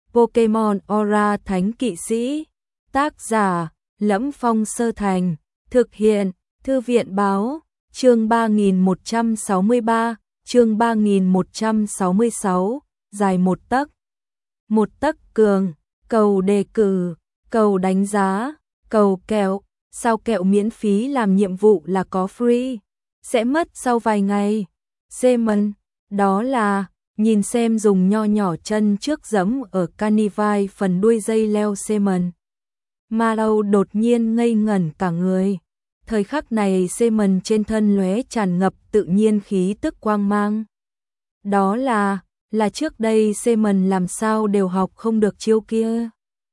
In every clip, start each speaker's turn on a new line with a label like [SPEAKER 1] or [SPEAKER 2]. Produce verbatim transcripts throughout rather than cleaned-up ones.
[SPEAKER 1] Pokemon Aura Thánh Kỵ Sĩ. Tác giả Lẫm Phong Sơ Thành. Thực hiện Thư viện Báo. Chương ba nghìn một trăm sáu mươi ba, chương ba nghìn một trăm sáu mươi sáu, dài một tấc. Một tấc cường, cầu đề cử, cầu đánh giá, cầu kẹo, sao kẹo miễn phí làm nhiệm vụ là có free, sẽ mất sau vài ngày. Seaman, đó là, nhìn xem dùng nho nhỏ chân trước giẫm ở Carnivine phần đuôi dây leo Seaman. Mallow đột nhiên ngây ngẩn cả người. Thời khắc này Seaman trên thân lóe tràn ngập tự nhiên khí tức quang mang. Đó là, là trước đây Seaman làm sao đều học không được chiêu kia.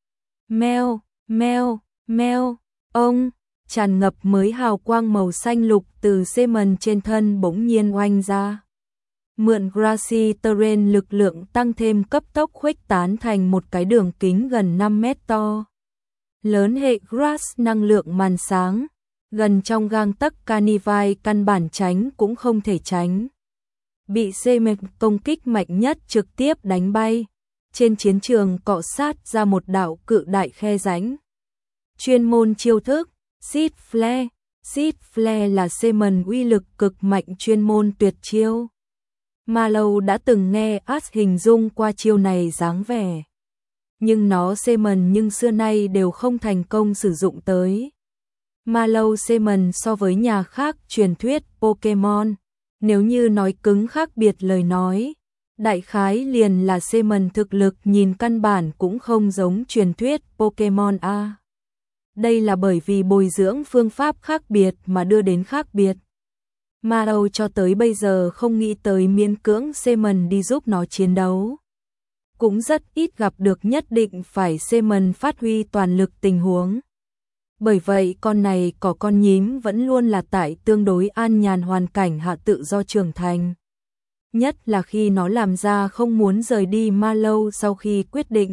[SPEAKER 1] Meo, meo, meo, ông, tràn ngập mới hào quang màu xanh lục từ Seaman trên thân bỗng nhiên oanh ra. Mượn Grassy Terrain lực lượng tăng thêm cấp tốc khuếch tán thành một cái đường kính gần năm mét to. Lớn hệ Grass năng lượng màn sáng. Gần trong gang tấc Carnivine căn bản tránh cũng không thể tránh. Bị Seaman công kích mạnh nhất trực tiếp đánh bay. Trên chiến trường cọ sát ra một đạo cự đại khe rãnh. Chuyên môn chiêu thức, Seed Flare. Seed Flare là Seaman uy lực cực mạnh chuyên môn tuyệt chiêu. Mallow đã từng nghe Ash hình dung qua chiêu này dáng vẻ. Nhưng nó Seaman nhưng xưa nay đều không thành công sử dụng tới. Mallow Seaman so với nhà khác truyền thuyết Pokemon, nếu như nói cứng khác biệt lời nói, đại khái liền là Seaman thực lực nhìn căn bản cũng không giống truyền thuyết Pokemon A. Đây là bởi vì bồi dưỡng phương pháp khác biệt mà đưa đến khác biệt. Mallow cho tới bây giờ không nghĩ tới miễn cưỡng Seaman đi giúp nó chiến đấu. Cũng rất ít gặp được nhất định phải Seaman phát huy toàn lực tình huống. Bởi vậy con này có con nhím vẫn luôn là tại tương đối an nhàn hoàn cảnh hạ tự do trưởng thành. Nhất là khi nó làm ra không muốn rời đi Mallow sau khi quyết định.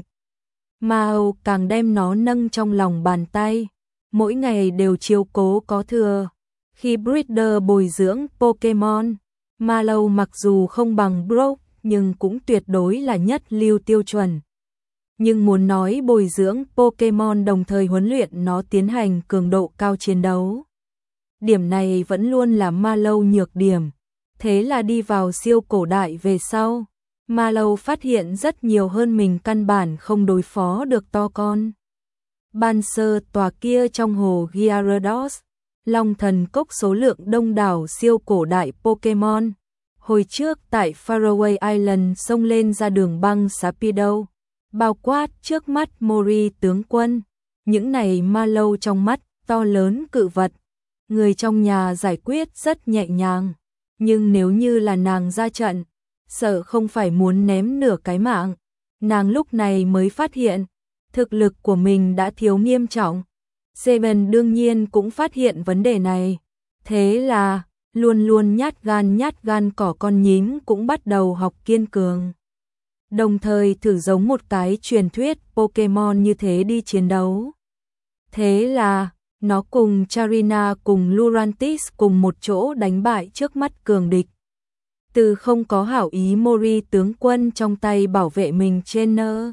[SPEAKER 1] Mao càng đem nó nâng trong lòng bàn tay, mỗi ngày đều chiếu cố có thừa. Khi breeder bồi dưỡng Pokemon, Mallow mặc dù không bằng Brock nhưng cũng tuyệt đối là nhất lưu tiêu chuẩn. Nhưng muốn nói bồi dưỡng Pokemon đồng thời huấn luyện nó tiến hành cường độ cao chiến đấu. Điểm này vẫn luôn là Mallow nhược điểm. Thế là đi vào siêu cổ đại về sau, Mallow phát hiện rất nhiều hơn mình căn bản không đối phó được to con. Ban sơ tòa kia trong hồ Gyarados, Long Thần Cốc số lượng đông đảo siêu cổ đại Pokemon. Hồi trước tại Faraway Island xông lên ra đường băng Sapido. Bao quát trước mắt Mori tướng quân, những này Mallow trong mắt, to lớn cự vật. Người trong nhà giải quyết rất nhẹ nhàng, nhưng nếu như là nàng ra trận, sợ không phải muốn ném nửa cái mạng. Nàng lúc này mới phát hiện, thực lực của mình đã thiếu nghiêm trọng. Seaman đương nhiên cũng phát hiện vấn đề này. Thế là, luôn luôn nhát gan nhát gan cỏ con nhím cũng bắt đầu học kiên cường. Đồng thời thử giống một cái truyền thuyết Pokemon như thế đi chiến đấu. Thế là, nó cùng Charina cùng Lurantis cùng một chỗ đánh bại trước mắt cường địch. Từ không có hảo ý Mori tướng quân trong tay bảo vệ mình trainer.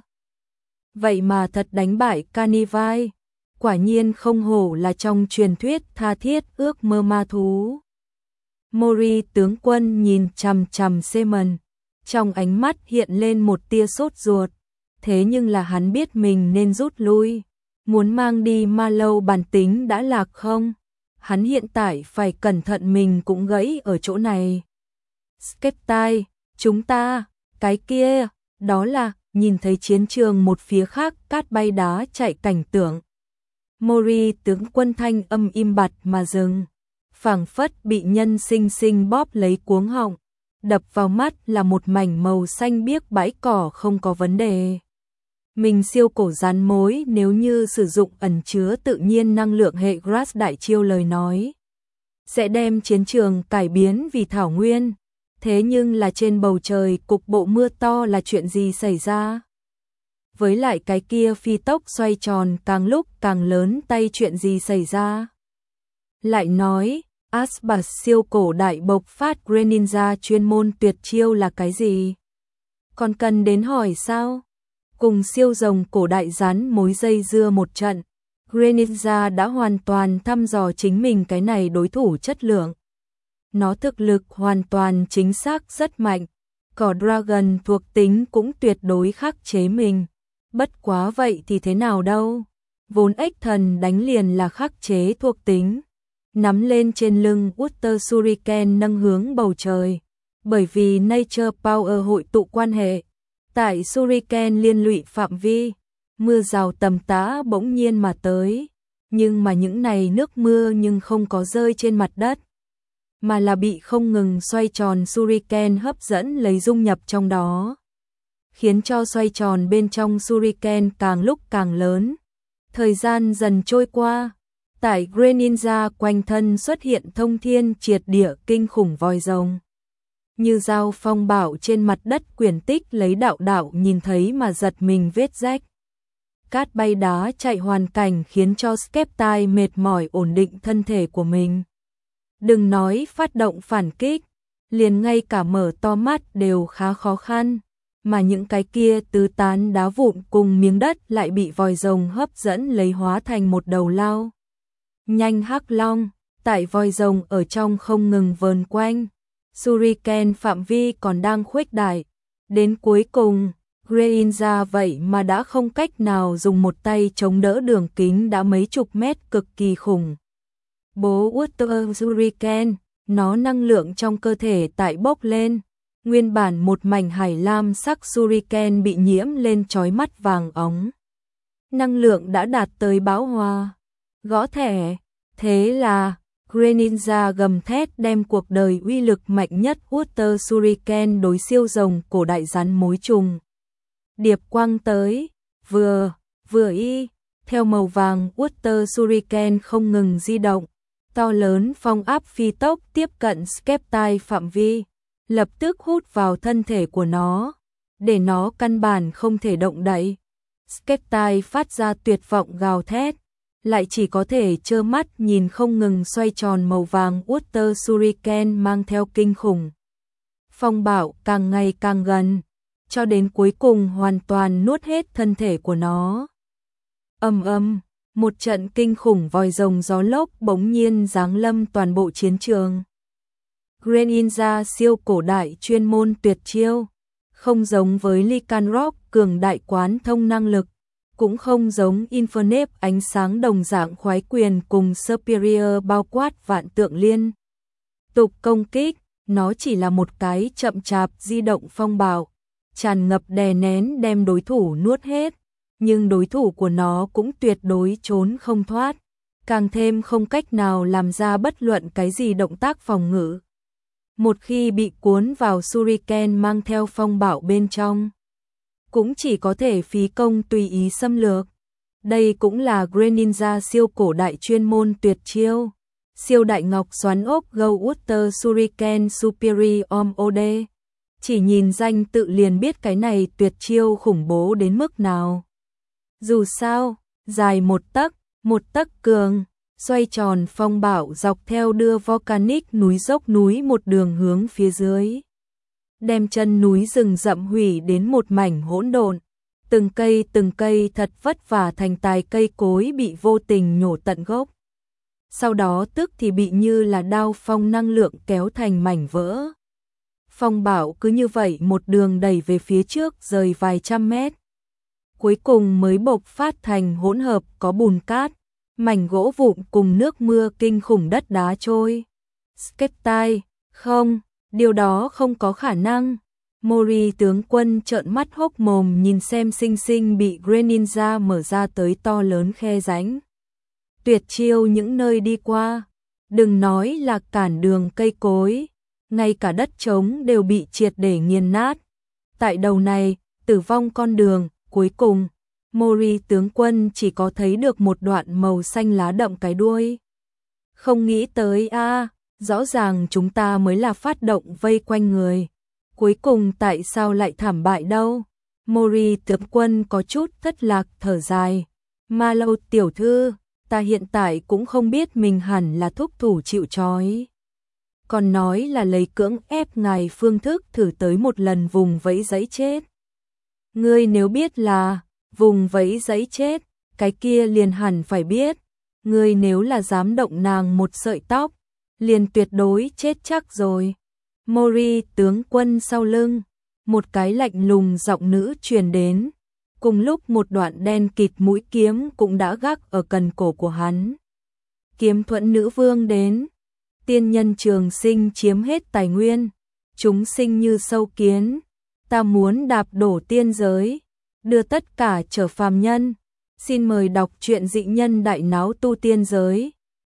[SPEAKER 1] Vậy mà thật đánh bại Carnivine, quả nhiên không hổ là trong truyền thuyết tha thiết ước mơ ma thú. Mori tướng quân nhìn chằm chằm Seaman. Trong ánh mắt hiện lên một tia sốt ruột, thế nhưng là hắn biết mình nên rút lui, muốn mang đi Mallow bản tính đã lạc không, hắn hiện tại phải cẩn thận mình cũng gãy ở chỗ này. Skeptai, chúng ta, cái kia, đó là, nhìn thấy chiến trường một phía khác cát bay đá chạy cảnh tượng. Mori tướng quân thanh âm im bặt mà dừng, phảng phất bị nhân sinh sinh bóp lấy cuống họng. Đập vào mắt là một mảnh màu xanh biếc bãi cỏ không có vấn đề. Mình siêu cổ rắn mối nếu như sử dụng ẩn chứa tự nhiên năng lượng hệ Grass đại chiêu lời nói, sẽ đem chiến trường cải biến vì thảo nguyên. Thế nhưng là trên bầu trời cục bộ mưa to là chuyện gì xảy ra? Với lại cái kia phi tốc xoay tròn càng lúc càng lớn tay chuyện gì xảy ra? Lại nói, Aspas siêu cổ đại bộc phát Greninja chuyên môn tuyệt chiêu là cái gì? Còn cần đến hỏi sao? cùng siêu rồng cổ đại rắn mối dây dưa một trận, Greninja đã hoàn toàn thăm dò chính mình cái này đối thủ chất lượng. Nó thực lực hoàn toàn chính xác rất mạnh, cỏ Dragon thuộc tính cũng tuyệt đối khắc chế mình. Bất quá vậy thì thế nào đâu, vốn ếch thần đánh liền là khắc chế thuộc tính. Nắm lên trên lưng Water Shuriken nâng hướng bầu trời, bởi vì Nature Power hội tụ quan hệ. Tại Shuriken liên lụy phạm vi, mưa rào tầm tã bỗng nhiên mà tới, nhưng mà những này nước mưa nhưng không có rơi trên mặt đất, mà là bị không ngừng xoay tròn Shuriken hấp dẫn lấy dung nhập trong đó, khiến cho xoay tròn bên trong Shuriken càng lúc càng lớn. Thời gian dần trôi qua, tại Greninja quanh thân xuất hiện thông thiên triệt địa kinh khủng voi rồng. Như dao phong bạo trên mặt đất quyển tích lấy đạo đạo nhìn thấy mà giật mình vết rách. Cát bay đá chạy hoàn cảnh khiến cho Skeptile mệt mỏi ổn định thân thể của mình. Đừng nói phát động phản kích, liền ngay cả mở to mắt đều khá khó khăn, mà những cái kia tứ tán đá vụn cùng miếng đất lại bị vòi rồng hấp dẫn lấy hóa thành một đầu lao nhanh hắc long, tại vòi rồng ở trong không ngừng vờn quanh. Shuriken phạm vi còn đang khuếch đại, đến cuối cùng, Greninja vậy mà đã không cách nào dùng một tay chống đỡ đường kính đã mấy chục mét cực kỳ khủng. Bố Water Shuriken, nó năng lượng trong cơ thể tại bốc lên, nguyên bản một mảnh hải lam sắc Shuriken bị nhiễm lên chói mắt vàng óng. Năng lượng đã đạt tới bão hòa. Gõ thẻ, thế là Greninja gầm thét đem cuộc đời uy lực mạnh nhất Water Shuriken đối siêu rồng cổ đại rắn mối trùng. Điệp quang tới, vừa, vừa y, theo màu vàng Water Shuriken không ngừng di động, to lớn phong áp phi tốc tiếp cận Skeptile phạm vi, lập tức hút vào thân thể của nó, để nó căn bản không thể động đậy. Skeptile phát ra tuyệt vọng gào thét, lại chỉ có thể trơ mắt nhìn không ngừng xoay tròn màu vàng Water Shuriken mang theo kinh khủng phong bạo càng ngày càng gần, cho đến cuối cùng hoàn toàn nuốt hết thân thể của nó. Ầm ầm, một trận kinh khủng vòi rồng gió lốc bỗng nhiên giáng lâm toàn bộ chiến trường. Greninja siêu cổ đại chuyên môn tuyệt chiêu, không giống với Lycanroc cường đại quán thông năng lực, cũng không giống Infernape ánh sáng đồng dạng khoái quyền cùng Superior bao quát vạn tượng liên tục công kích, nó chỉ là một cái chậm chạp di động phong bạo, tràn ngập đè nén đem đối thủ nuốt hết, nhưng đối thủ của nó cũng tuyệt đối trốn không thoát, càng thêm không cách nào làm ra bất luận cái gì động tác phòng ngự. Một khi bị cuốn vào Shuriken mang theo phong bạo bên trong, cũng chỉ có thể phí công tùy ý xâm lược. Đây cũng là Greninja siêu cổ đại chuyên môn tuyệt chiêu. Siêu đại ngọc xoắn ốc Go Water Shuriken Superior o đê. Chỉ nhìn danh tự liền biết cái này tuyệt chiêu khủng bố đến mức nào. Dù sao, dài một tấc, một tấc cường, xoay tròn phong bạo dọc theo đưa volcanic núi dốc núi một đường hướng phía dưới, đem chân núi rừng rậm hủy đến một mảnh hỗn độn, từng cây từng cây thật vất vả thành tài cây cối bị vô tình nhổ tận gốc. Sau đó tức thì bị như là đao phong năng lượng kéo thành mảnh vỡ. Phong bạo cứ như vậy một đường đẩy về phía trước rời vài trăm mét. Cuối cùng mới bộc phát thành hỗn hợp có bùn cát, mảnh gỗ vụn cùng nước mưa kinh khủng đất đá trôi. Skeptile, không, điều đó không có khả năng. Mori tướng quân trợn mắt hốc mồm nhìn xem sinh sinh bị Greninja mở ra tới to lớn khe rãnh. Tuyệt chiêu những nơi đi qua, đừng nói là cản đường cây cối, ngay cả đất trống đều bị triệt để nghiền nát. Tại đầu này, tử vong con đường, cuối cùng, Mori tướng quân chỉ có thấy được một đoạn màu xanh lá đậm cái đuôi. Không nghĩ tới a, à, rõ ràng chúng ta mới là phát động vây quanh người. Cuối cùng tại sao lại thảm bại đâu? Mori tướng quân có chút thất lạc thở dài. Ma Lâu tiểu thư, ta hiện tại cũng không biết mình hẳn là thúc thủ chịu trói. Còn nói là lấy cưỡng ép ngài phương thức thử tới một lần vùng vẫy giấy chết. Ngươi nếu biết là vùng vẫy giấy chết, cái kia liền hẳn phải biết. Ngươi nếu là dám động nàng một sợi tóc, liền tuyệt đối chết chắc rồi. Mori tướng quân sau lưng, một cái lạnh lùng giọng nữ truyền đến. Cùng lúc một đoạn đen kịt mũi kiếm cũng đã gác ở cần cổ của hắn. Kiếm thuẫn nữ vương đến. Tiên nhân trường sinh chiếm hết tài nguyên. Chúng sinh như sâu kiến. Ta muốn đạp đổ tiên giới. Đưa tất cả trở phàm nhân. Xin mời đọc truyện dị nhân đại náo tu tiên giới.